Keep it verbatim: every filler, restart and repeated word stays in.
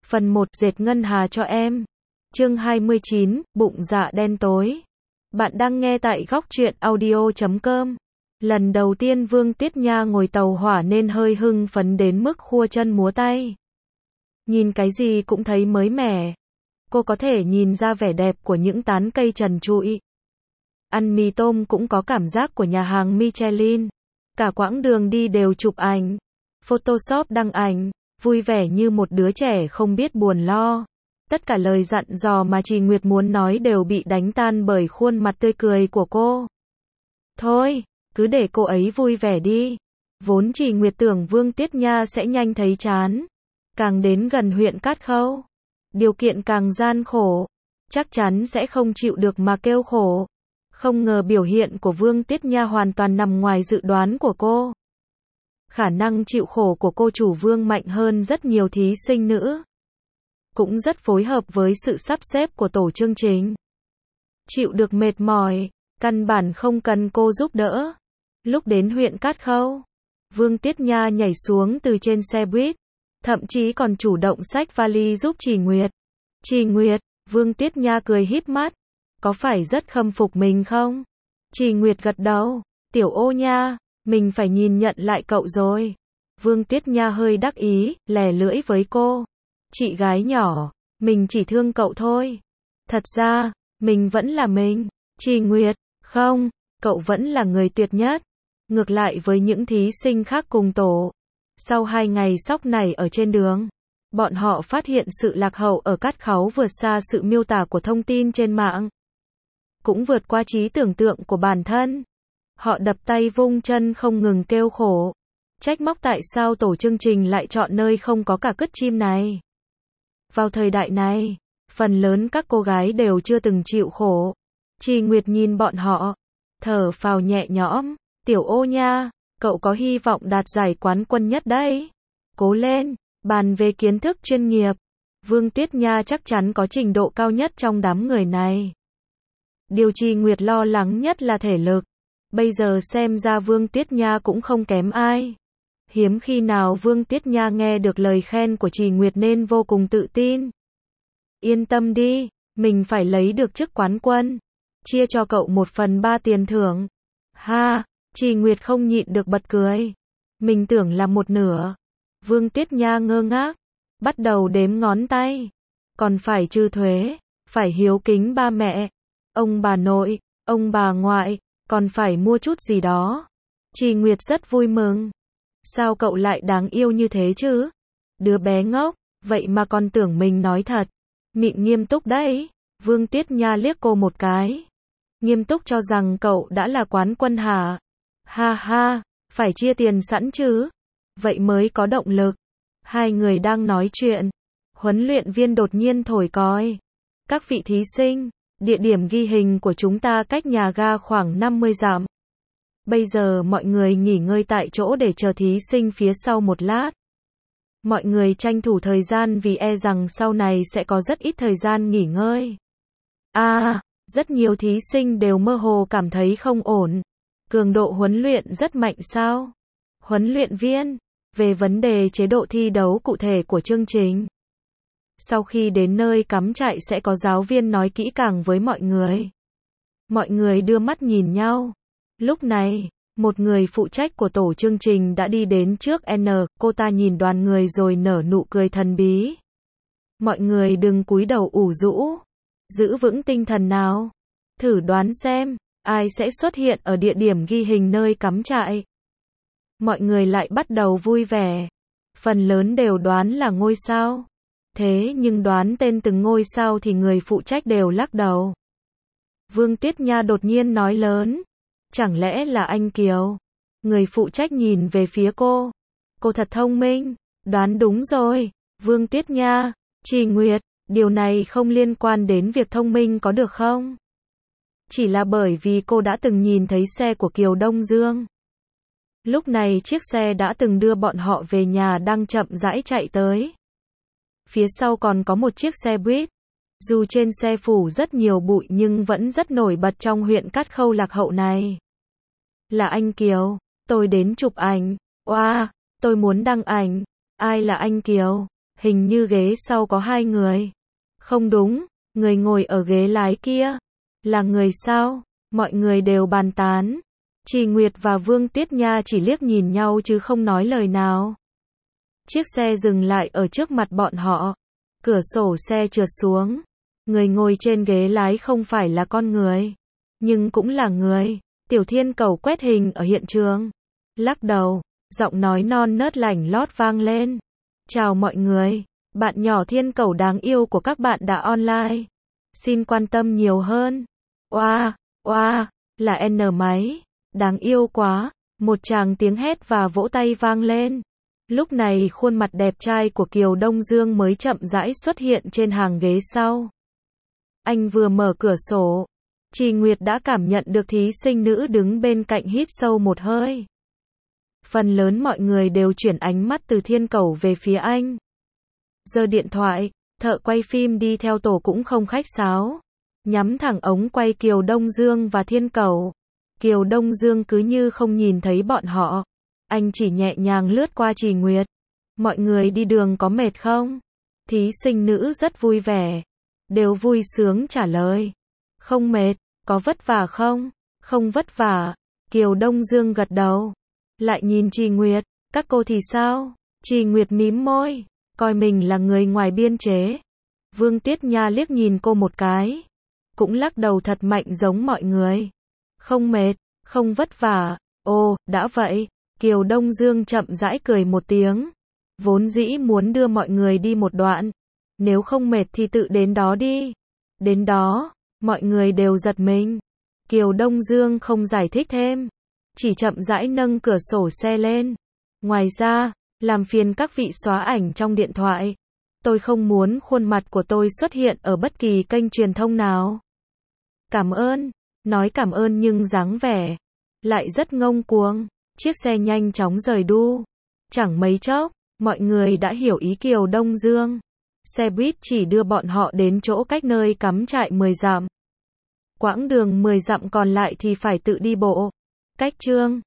Phần một, dệt ngân hà cho em. Chương hai mươi chín, bụng dạ đen tối. Bạn đang nghe tại góc truyện audio chấm com. Lần đầu tiên Vương Tuyết Nha ngồi tàu hỏa nên hơi hưng phấn đến mức khua chân múa tay. Nhìn cái gì cũng thấy mới mẻ. Cô có thể nhìn ra vẻ đẹp của những tán cây trần trụi. Ăn mì tôm cũng có cảm giác của nhà hàng Michelin. Cả quãng đường đi đều chụp ảnh, Photoshop đăng ảnh, vui vẻ như một đứa trẻ không biết buồn lo. Tất cả lời dặn dò mà chị Nguyệt muốn nói đều bị đánh tan bởi khuôn mặt tươi cười của cô. Thôi, cứ để cô ấy vui vẻ đi. Vốn chị Nguyệt tưởng Vương Tuyết Nha sẽ nhanh thấy chán. Càng đến gần huyện Cát Khâu, điều kiện càng gian khổ. Chắc chắn sẽ không chịu được mà kêu khổ. Không ngờ biểu hiện của Vương Tuyết Nha hoàn toàn nằm ngoài dự đoán của cô. Khả năng chịu khổ của cô chủ Vương mạnh hơn rất nhiều thí sinh nữ. Cũng rất phối hợp với sự sắp xếp của tổ chương trình. Chịu được mệt mỏi, căn bản không cần cô giúp đỡ. Lúc đến huyện Cát Khâu, Vương Tuyết Nha nhảy xuống từ trên xe buýt, thậm chí còn chủ động xách vali giúp chị Nguyệt. Chị Nguyệt, Vương Tuyết Nha cười híp mắt. Có phải rất khâm phục mình không? Chị Nguyệt gật đầu. Tiểu Ô Nha, mình phải nhìn nhận lại cậu rồi. Vương Tuyết Nha hơi đắc ý, lè lưỡi với cô. Chị gái nhỏ, mình chỉ thương cậu thôi. Thật ra, mình vẫn là mình. Chị Nguyệt, không, cậu vẫn là người tuyệt nhất. Ngược lại với những thí sinh khác cùng tổ. Sau hai ngày sóc nảy ở trên đường, bọn họ phát hiện sự lạc hậu ở Cát Khấu vượt xa sự miêu tả của thông tin trên mạng. Cũng vượt qua trí tưởng tượng của bản thân. Họ đập tay vung chân không ngừng kêu khổ. Trách móc tại sao tổ chương trình lại chọn nơi không có cả cứt chim này. Vào thời đại này, phần lớn các cô gái đều chưa từng chịu khổ. Chị Nguyệt nhìn bọn họ, thở phào nhẹ nhõm. Tiểu Ô Nha, cậu có hy vọng đạt giải quán quân nhất đấy. Cố lên, bàn về kiến thức chuyên nghiệp. Vương Tuyết Nha chắc chắn có trình độ cao nhất trong đám người này. Điều chị Nguyệt lo lắng nhất là thể lực. Bây giờ xem ra Vương Tuyết Nha cũng không kém ai. Hiếm khi nào Vương Tuyết Nha nghe được lời khen của chị Nguyệt nên vô cùng tự tin. Yên tâm đi, mình phải lấy được chức quán quân. Chia cho cậu một phần ba tiền thưởng. Ha, chị Nguyệt không nhịn được bật cười. Mình tưởng là một nửa. Vương Tuyết Nha ngơ ngác, bắt đầu đếm ngón tay. Còn phải trừ thuế, phải hiếu kính ba mẹ, ông bà nội, ông bà ngoại, còn phải mua chút gì đó. Chị Nguyệt rất vui mừng. Sao cậu lại đáng yêu như thế chứ? Đứa bé ngốc, vậy mà còn tưởng mình nói thật. Mịn nghiêm túc đấy. Vương Tuyết Nha liếc cô một cái. Nghiêm túc cho rằng cậu đã là quán quân hả? Ha ha, phải chia tiền sẵn chứ. Vậy mới có động lực. Hai người đang nói chuyện. Huấn luyện viên đột nhiên thổi còi. Các vị thí sinh, địa điểm ghi hình của chúng ta cách nhà ga khoảng năm mươi dặm. Bây giờ mọi người nghỉ ngơi tại chỗ để chờ thí sinh phía sau một lát. Mọi người tranh thủ thời gian vì e rằng sau này sẽ có rất ít thời gian nghỉ ngơi. À, rất nhiều thí sinh đều mơ hồ cảm thấy không ổn. Cường độ huấn luyện rất mạnh sao? Huấn luyện viên, về vấn đề chế độ thi đấu cụ thể của chương trình. Sau khi đến nơi cắm trại sẽ có giáo viên nói kỹ càng với mọi người. Mọi người đưa mắt nhìn nhau. Lúc này, một người phụ trách của tổ chương trình đã đi đến trước N, cô ta nhìn đoàn người rồi nở nụ cười thần bí. Mọi người đừng cúi đầu ủ rũ. Giữ vững tinh thần nào. Thử đoán xem, ai sẽ xuất hiện ở địa điểm ghi hình nơi cắm trại. Mọi người lại bắt đầu vui vẻ. Phần lớn đều đoán là ngôi sao. Thế nhưng đoán tên từng ngôi sao thì người phụ trách đều lắc đầu. Vương Tuyết Nha đột nhiên nói lớn. Chẳng lẽ là anh Kiều? Người phụ trách nhìn về phía cô. Cô thật thông minh. Đoán đúng rồi. Vương Tuyết Nha, chị Nguyệt, điều này không liên quan đến việc thông minh có được không? Chỉ là bởi vì cô đã từng nhìn thấy xe của Kiều Đông Dương. Lúc này chiếc xe đã từng đưa bọn họ về nhà đang chậm rãi chạy tới. Phía sau còn có một chiếc xe buýt. Dù trên xe phủ rất nhiều bụi nhưng vẫn rất nổi bật trong huyện Cát Khâu lạc hậu này. Là anh Kiều, tôi đến chụp ảnh. Oa, wow, tôi muốn đăng ảnh. Ai là anh Kiều? Hình như ghế sau có hai người. Không đúng, người ngồi ở ghế lái kia. Là người sao? Mọi người đều bàn tán. Trì Nguyệt và Vương Tiết Nha chỉ liếc nhìn nhau chứ không nói lời nào. Chiếc xe dừng lại ở trước mặt bọn họ. Cửa sổ xe trượt xuống. Người ngồi trên ghế lái không phải là con người, nhưng cũng là người. Tiểu Thiên Cầu quét hình ở hiện trường. Lắc đầu, giọng nói non nớt lảnh lót vang lên. Chào mọi người, bạn nhỏ Thiên Cầu đáng yêu của các bạn đã online. Xin quan tâm nhiều hơn. Oa, oa, là N máy. Đáng yêu quá. Một tràng tiếng hét và vỗ tay vang lên. Lúc này khuôn mặt đẹp trai của Kiều Đông Dương mới chậm rãi xuất hiện trên hàng ghế sau. Anh vừa mở cửa sổ, Trì Nguyệt đã cảm nhận được thí sinh nữ đứng bên cạnh hít sâu một hơi. Phần lớn mọi người đều chuyển ánh mắt từ Thiên Cầu về phía anh. Giơ điện thoại, thợ quay phim đi theo tổ cũng không khách sáo. Nhắm thẳng ống quay Kiều Đông Dương và Thiên Cầu. Kiều Đông Dương cứ như không nhìn thấy bọn họ. Anh chỉ nhẹ nhàng lướt qua Trì Nguyệt. Mọi người đi đường có mệt không? Thí sinh nữ rất vui vẻ. Đều vui sướng trả lời. Không mệt, có vất vả không? Không vất vả. Kiều Đông Dương gật đầu. Lại nhìn Trì Nguyệt, các cô thì sao? Trì Nguyệt mím môi, coi mình là người ngoài biên chế. Vương Tiết Nha liếc nhìn cô một cái. Cũng lắc đầu thật mạnh giống mọi người. Không mệt, không vất vả. Ồ, đã vậy. Kiều Đông Dương chậm rãi cười một tiếng. Vốn dĩ muốn đưa mọi người đi một đoạn. Nếu không mệt thì tự đến đó đi. Đến đó, mọi người đều giật mình. Kiều Đông Dương không giải thích thêm. Chỉ chậm rãi nâng cửa sổ xe lên. Ngoài ra, làm phiền các vị xóa ảnh trong điện thoại. Tôi không muốn khuôn mặt của tôi xuất hiện ở bất kỳ kênh truyền thông nào. Cảm ơn. Nói cảm ơn nhưng dáng vẻ lại rất ngông cuồng. Chiếc xe nhanh chóng rời đu. Chẳng mấy chốc, mọi người đã hiểu ý Kiều Đông Dương. Xe buýt chỉ đưa bọn họ đến chỗ cách nơi cắm trại mười dặm. Quãng đường mười dặm còn lại thì phải tự đi bộ. Cách chương